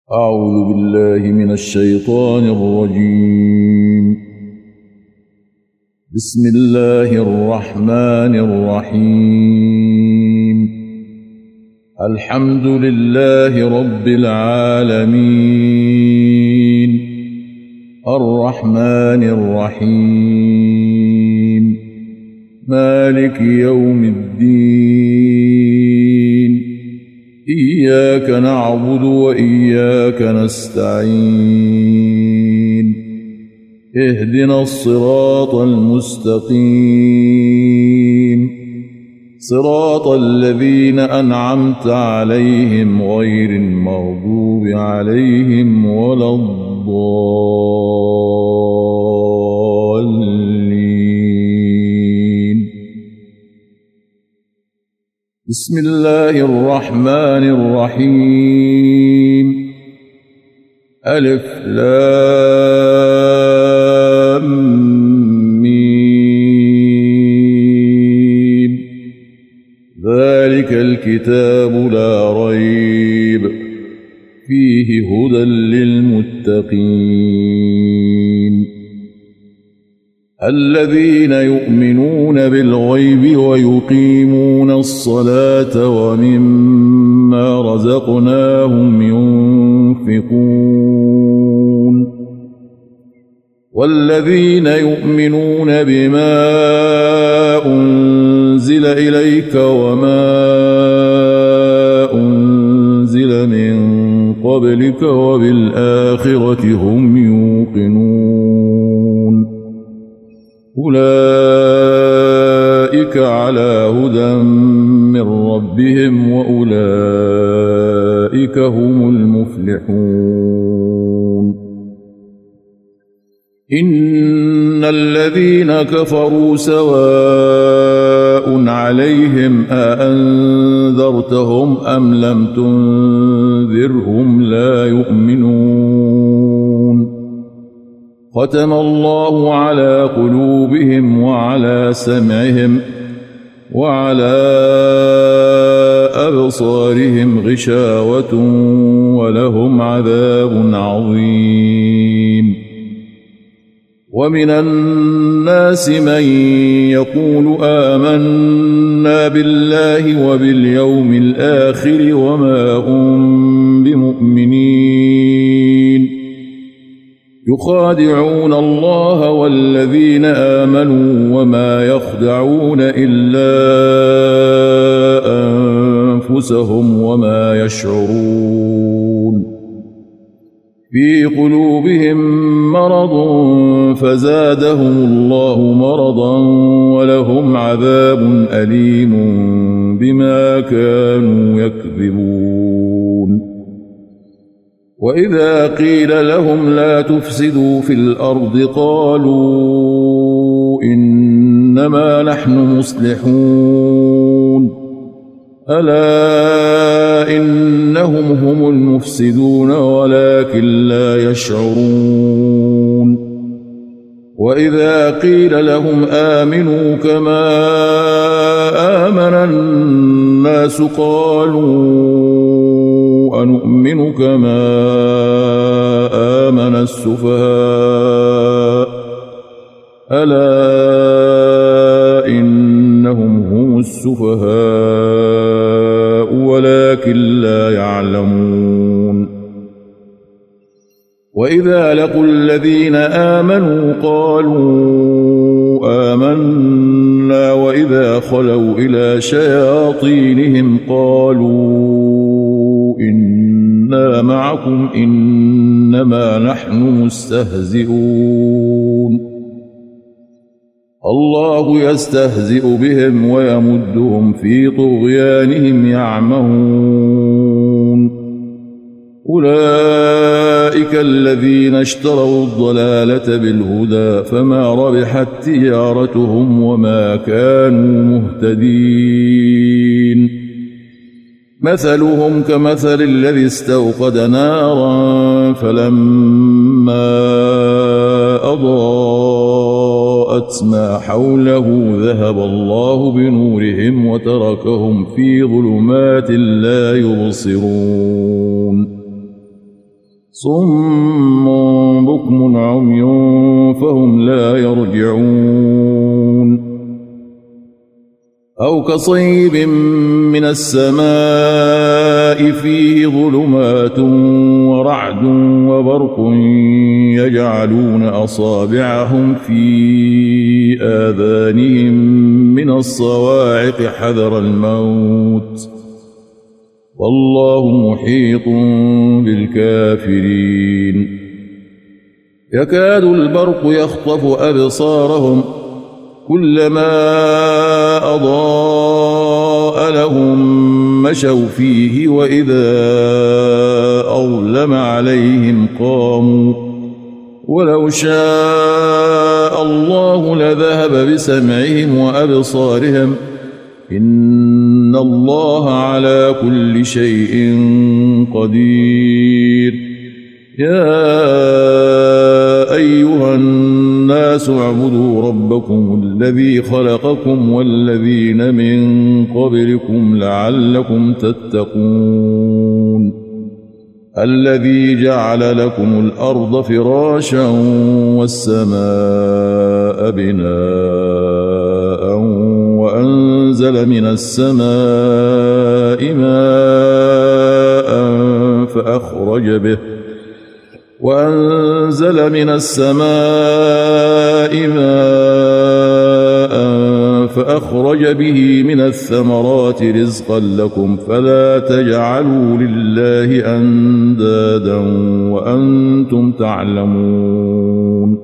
أعوذ بالله من الشيطان الرجيم. بسم الله الرحمن الرحيم. الحمد لله رب العالمين، الرحمن الرحيم، مالك يوم الدين، إياك نعبد وإياك نستعين، اهدنا الصراط المستقيم، صراط الذين أنعمت عليهم غير المغضوب عليهم ولا الضالين. بسم الله الرحمن الرحيم. ألف لام ميم. ذلك الكتاب لا ريب فيه هدى للمتقين، الذين يؤمنون بالغيب ويقيمون الصلاة ومما رزقناهم ينفقون، والذين يؤمنون بما أنزل إليك وما أنزل من قبلك وبالآخرة هم يوقنون، أولئك على هدى من ربهم وأولئك هم المفلحون. إن الذين كفروا سواء عليهم أأنذرتهم أم لم تنذرهم لا يؤمنون، ختم الله على قلوبهم وعلى سمعهم وعلى أبصارهم غشاوة ولهم عذاب عظيم. ومن الناس من يقول آمنا بالله وباليوم الآخر وما هم بمؤمنين، يخادعون الله والذين آمنوا وما يخدعون إلا أنفسهم وما يشعرون. في قلوبهم مرض فزادهم الله مرضا ولهم عذاب أليم بما كانوا يكذبون. وإذا قيل لهم لا تفسدوا في الأرض قالوا إنما نحن مصلحون، ألا إنهم هم المفسدون ولكن لا يشعرون. وإذا قيل لهم آمنوا كما آمن الناس قالوا أنؤمن كما آمن السفهاء، ألا إنهم هم السفهاء ولكن لا يعلمون. وإذا لقوا الذين آمنوا قالوا آمنا وإذا خلوا إلى شياطينهم قالوا إنا معكم إنما نحن مستهزئون، الله يستهزئ بهم ويمدهم في طغيانهم يعمهون. أولئك الذين اشتروا الضلالة بالهدى فما ربحت تجارتهم وما كانوا مهتدين. مثلهم كمثل الذي استوقد نارا فلما أضاءت ما حوله ذهب الله بنورهم وتركهم في ظلمات لا يبصرون. صم بكم عمي فهم لا يرجعون أو كصيب من السماء فيه ظلمات ورعد وبرق يجعلون أصابعهم في آذانهم من الصواعق حذر الموت والله محيط بالكافرين يكاد البرق يخطف أبصارهم كلما أضاء لهم مشوا فيه وإذا أظلم عليهم قاموا ولو شاء الله لذهب بسمعهم وأبصارهم إن الله على كل شيء قدير يا أيها الناس اعبدوا ربكم الذي خلقكم والذين من قبلكم لعلكم تتقون الذي جعل لكم الأرض فراشا والسماء بناء وأنزل من السماء ماء فأخرج به من الثمرات رزقا لكم فلا تجعلوا لله أندادا وأنتم تعلمون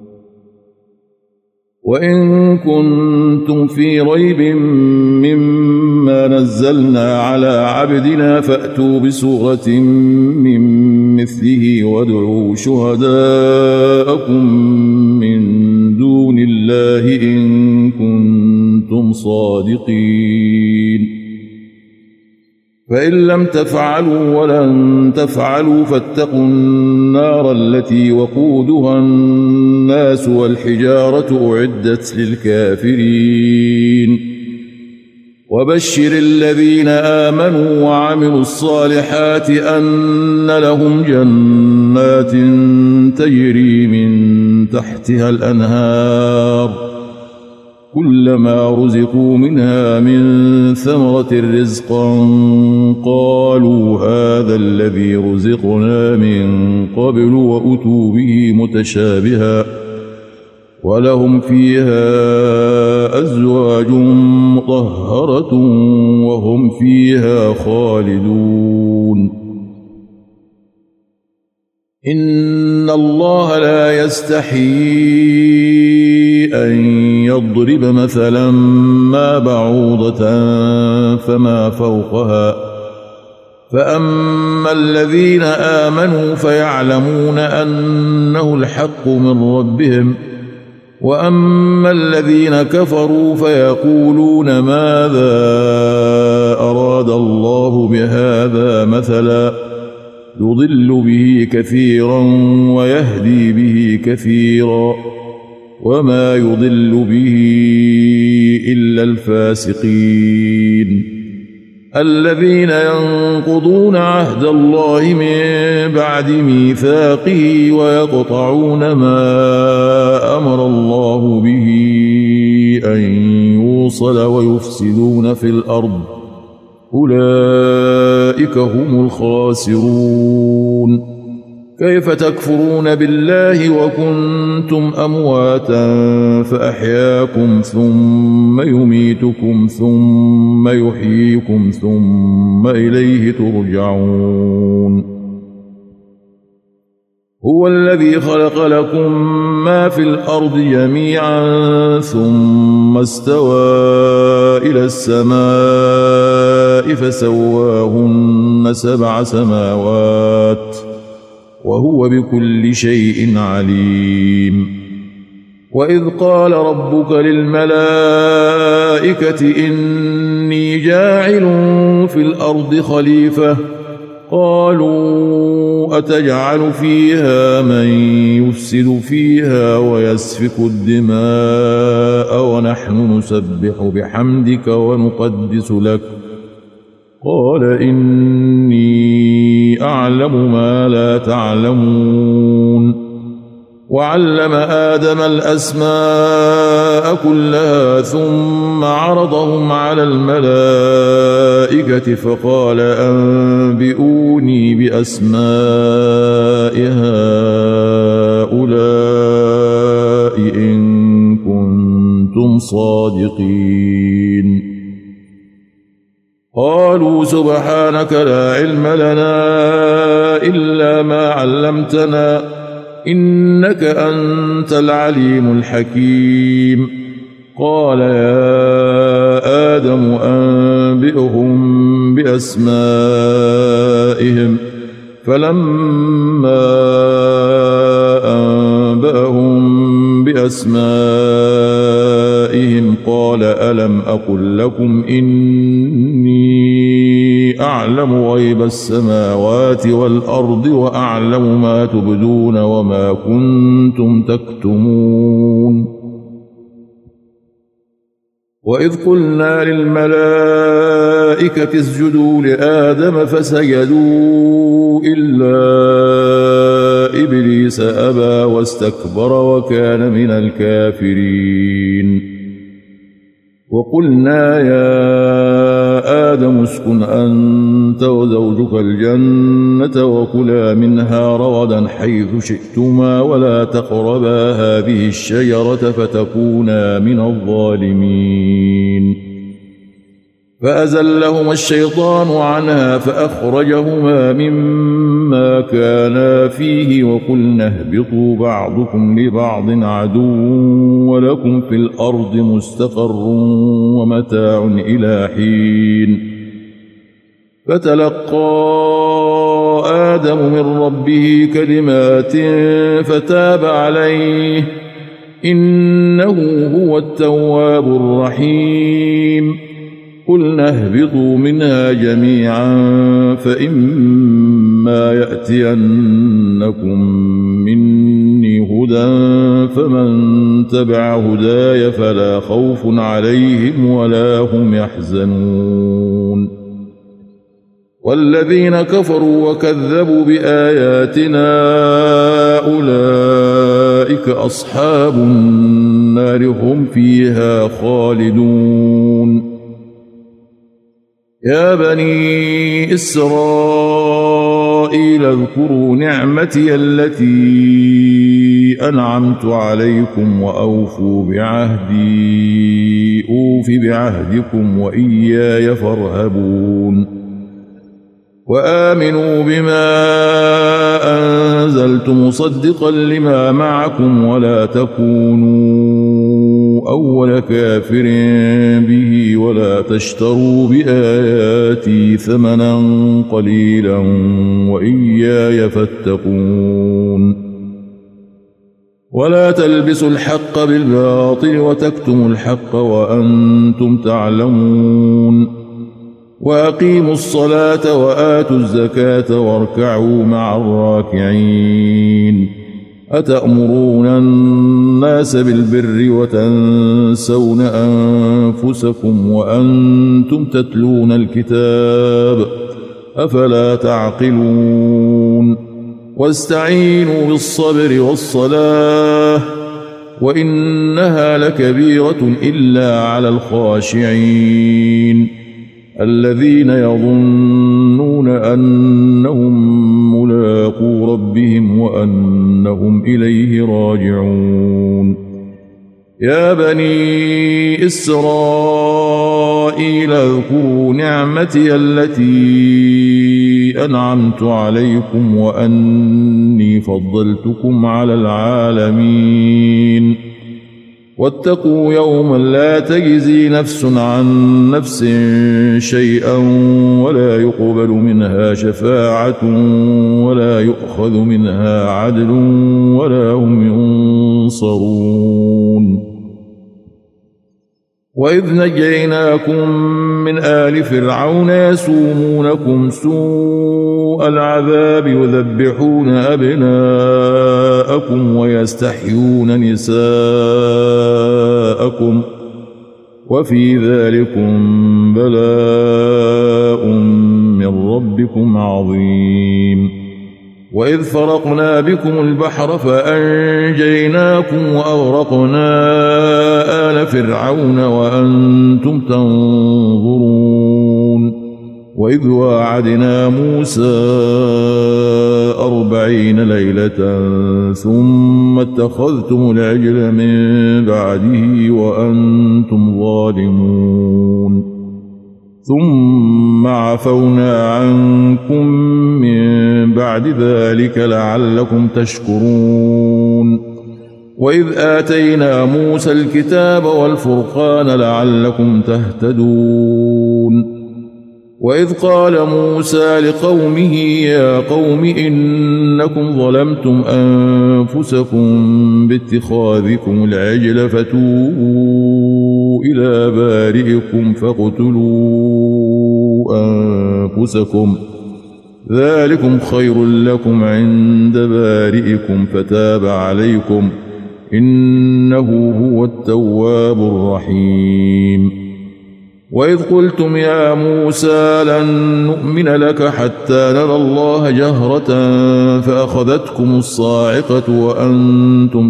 وإن كنتم في ريب مما نزلنا على عبدنا فأتوا بسورة من مثله وادعوا شهداءكم من دون الله إن كنتم صادقين فإن لم تفعلوا ولن تفعلوا فاتقوا النار التي وقودها الناس والحجارة أعدت للكافرين وبشر الذين آمنوا وعملوا الصالحات أن لهم جنات تجري من تحتها الأنهار كلما رزقوا منها من ثمرة رزقا قالوا هذا الذي رزقنا من قبل وأتوا به متشابها ولهم فيها أزواج مطهرة وهم فيها خالدون إن الله لا يستحيي أن يضرب مثلا ما بعوضة فما فوقها فأما الذين آمنوا فيعلمون أنه الحق من ربهم وأما الذين كفروا فيقولون ماذا أراد الله بهذا مثلا يضل به كثيرا ويهدي به كثيرا وما يضل به إلا الفاسقين الذين ينقضون عهد الله من بعد ميثاقه ويقطعون ما أمر الله به أن يوصل ويفسدون في الأرض أولئك هم الخاسرون كيف تكفرون بالله وكنتم أمواتا فأحياكم ثم يميتكم ثم يحييكم ثم إليه ترجعون هو الذي خلق لكم ما في الأرض جميعا ثم استوى إلى السماء فسواهن 7 سماوات وهو بكل شيء عليم وإذ قال ربك للملائكة إني جاعل في الأرض خليفة قالوا أتجعل فيها من يفسد فيها ويسفك الدماء ونحن نسبح بحمدك ونقدس لك قال إني أعلم أعلم ما لا تعلمون وعلم آدم الأسماء كلها ثم عرضهم على الملائكة فقال أنبئوني بأسماء هؤلاء إن كنتم صادقين قالوا سبحانك لا علم لنا إلا ما علمتنا إنك أنت العليم الحكيم قال يا آدم أنبئهم بأسمائهم فلما أنبأهم بأسمائهم قال ألم أقل لكم إني أعلم غيب السماوات والأرض وأعلم ما تبدون وما كنتم تكتمون وإذ قلنا للملائكة اسجدوا لآدم فسجدوا إلا إبليس أبى واستكبر وكان من الكافرين وقلنا يا آدم اسكن أنت وزوجك الجنة وكلا منها رغدا حيث شئتما ولا تقربا هذه الشجرة فتكونا من الظالمين فأزلهما الشيطان عنها فأخرجهما مما كانا فيه وقلنا اهبطوا بعضكم لبعض عدو ولكم في الأرض مستقر ومتاع إلى حين فتلقى آدم من ربه كلمات فتاب عليه إنه هو التواب الرحيم قلنا اهبطوا منها جميعا فإما يأتينكم مني هدى فمن تبع هداي فلا خوف عليهم ولا هم يحزنون والذين كفروا وكذبوا بآياتنا أولئك أصحاب النار هم فيها خالدون يا بني إسرائيل اذكروا نعمتي التي أنعمت عليكم وأوفوا بعهدي أوف بعهدكم وإياي فارهبون وآمنوا بما أنزلت مصدقا لما معكم ولا تكونوا أول كافر به ولا تشتروا بآياتي ثمنا قليلا وإياي فاتقون ولا تلبسوا الحق بالباطل وتكتموا الحق وأنتم تعلمون وأقيموا الصلاة وآتوا الزكاة واركعوا مع الراكعين أتأمرون الناس بالبر وتنسون أنفسكم وأنتم تتلون الكتاب أفلا تعقلون واستعينوا بالصبر والصلاة وإنها لكبيرة إلا على الخاشعين الذين يظنون أنهم ملاقو ربهم وأنهم إليه راجعون يا بني إسرائيل اذكروا نعمتي التي أنعمت عليكم وأني فضلتكم على العالمين واتقوا يوما لا تجزي نفس عن نفس شيئا ولا يقبل منها شفاعة ولا يؤخذ منها عدل ولا هم ينصرون وإذ نجيناكم من آل فرعون يسومونكم سوء العذاب يذبحون أبناءكم ويستحيون نساءكم وفي ذلكم بلاء من ربكم عظيم وإذ فرقنا بكم البحر فأنجيناكم وأغرقنا آل فرعون وأنتم تنظرون وإذ واعدنا موسى 40 ليلة ثم اتخذتم العجل من بعده وأنتم ظالمون ثم عفونا عنكم من بعد ذلك لعلكم تشكرون وإذ آتينا موسى الكتاب والفرقان لعلكم تهتدون وإذ قال موسى لقومه يا قوم إنكم ظلمتم أنفسكم باتخاذكم العجل فتوبوا إلى بارئكم فاقتلوا أنفسكم ذلكم خير لكم عند بارئكم فتاب عليكم إنه هو التواب الرحيم وإذ قلتم يا موسى لن نؤمن لك حتى نرى الله جهرة فأخذتكم الصاعقة وأنتم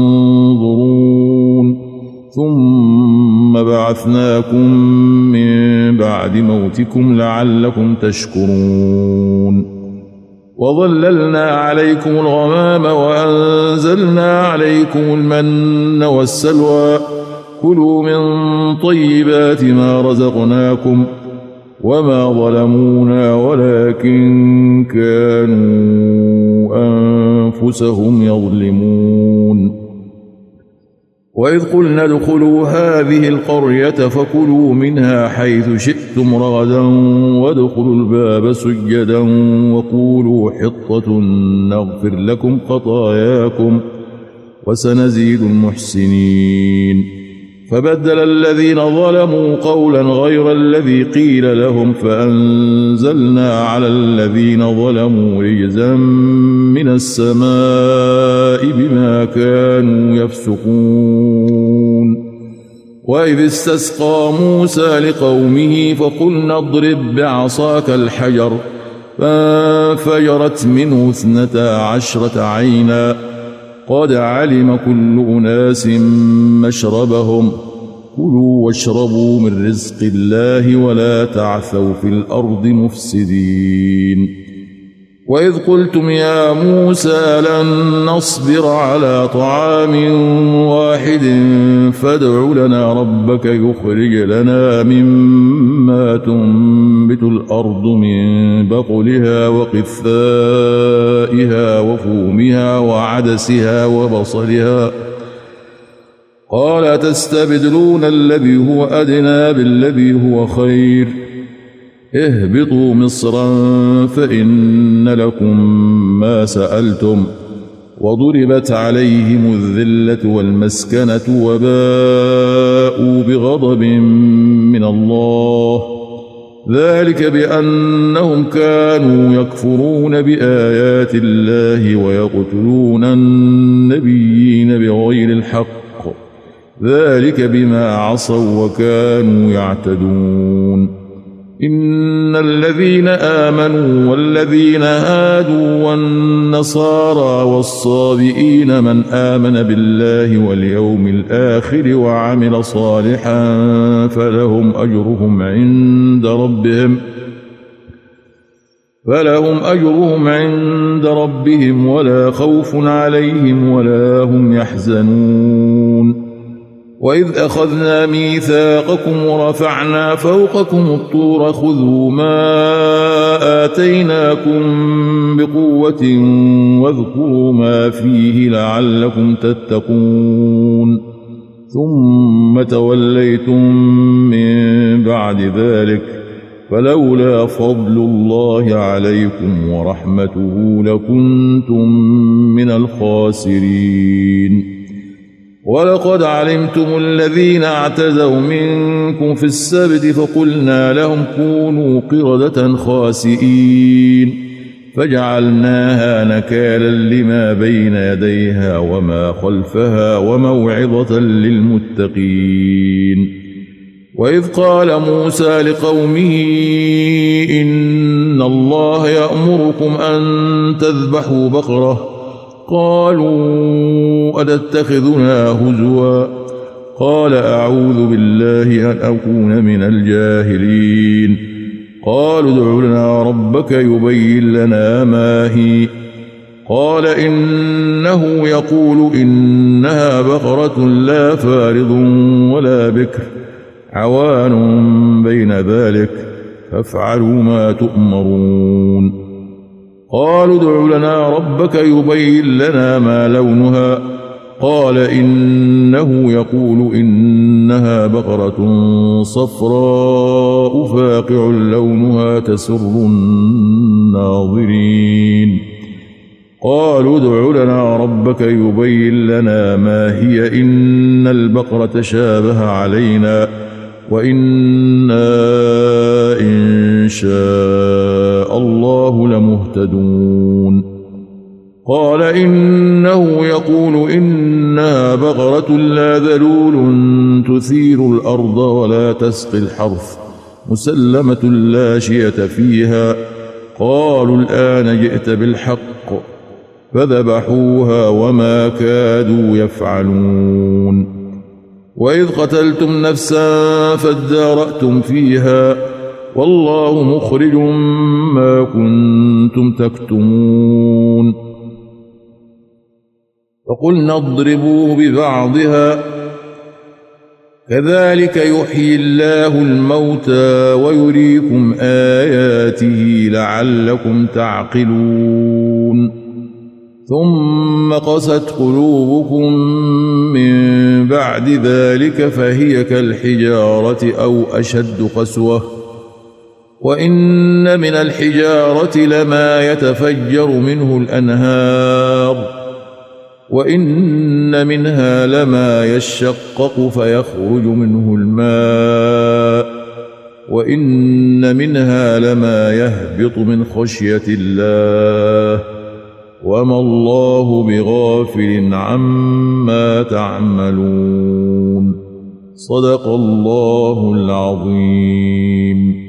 تنظرون ثم بعثناكم من بعد موتكم لعلكم تشكرون وظللنا عليكم الغمام وأنزلنا عليكم المن والسلوى كلوا من طيبات ما رزقناكم وما ظلمونا ولكن كانوا أنفسهم يظلمون وإذ قلنا ادخلوا هذه القرية فكلوا منها حيث شئتم رغدا وادخلوا الباب سجدا وقولوا حطة نغفر لكم خطاياكم وسنزيد المحسنين فبدل الذين ظلموا قولا غير الذي قيل لهم فأنزلنا على الذين ظلموا رجزا من السماء بما كانوا يفسقون وإذ استسقى موسى لقومه فقلنا اضرب بعصاك الحجر فانفجرت منه 12 عينا قد علم كل أناس مشربهم كلوا واشربوا من رزق الله ولا تعثوا في الأرض مفسدين وإذ قلتم يا موسى لن نصبر على طعام واحد فادع لنا ربك يخرج لنا مما تنبت الأرض من بقلها وقثائها وفومها وعدسها وبصلها قال تستبدلون الذي هو أدنى بالذي هو خير اهبطوا مصرا فإن لكم ما سألتم وضربت عليهم الذلة والمسكنة وباءوا بغضب من الله ذلك بأنهم كانوا يكفرون بآيات الله ويقتلون النبيين بغير الحق ذلك بما عصوا وكانوا يعتدون إن الذين آمنوا والذين هادوا والنصارى والصابئين من آمن بالله واليوم الآخر وعمل صالحا فلهم أجرهم عند ربهم ولا خوف عليهم ولا هم يحزنون وإذ أخذنا ميثاقكم ورفعنا فوقكم الطور خذوا ما آتيناكم بقوة واذكروا ما فيه لعلكم تتقون ثم توليتم من بعد ذلك فلولا فضل الله عليكم ورحمته لكنتم من الخاسرين ولقد علمتم الذين اعتدوا منكم في السبت فقلنا لهم كونوا قردة خاسئين فجعلناها نكالا لما بين يديها وما خلفها وموعظة للمتقين وإذ قال موسى لقومه إن الله يأمركم أن تذبحوا بقرة قالوا أتتخذنا هزوا قال أعوذ بالله أن أكون من الجاهلين قالوا ادع لنا ربك يبين لنا ما هي قال إنه يقول إنها بقرة لا فارض ولا بكر عوان بين ذلك فافعلوا ما تؤمرون قالوا ادع لنا ربك يبين لنا ما لونها قال إنه يقول إنها بقرة صفراء فاقع لونها تسر الناظرين قالوا ادع لنا ربك يبين لنا ما هي إن البقرة شابه علينا وإنا إن شاء الله لمهتدون قال إنه يقول إنها بقرة لا ذلول تثير الأرض ولا تسقي الحرث مسلمة لا شية فيها قالوا الآن جئت بالحق فذبحوها وما كادوا يفعلون وإذ قتلتم نفسا فادارأتم فيها والله مخرج ما كنتم تكتمون فقلنا اضربوه ببعضها كذلك يحيي الله الموتى ويريكم آياته لعلكم تعقلون ثم قست قلوبكم من بعد ذلك فهي كالحجارة أو أشد قسوة وإن من الحجارة لما يتفجر منه الأنهار وإن منها لما يشقق فيخرج منه الماء وإن منها لما يهبط من خشية الله وما الله بغافل عما تعملون صدق الله العظيم.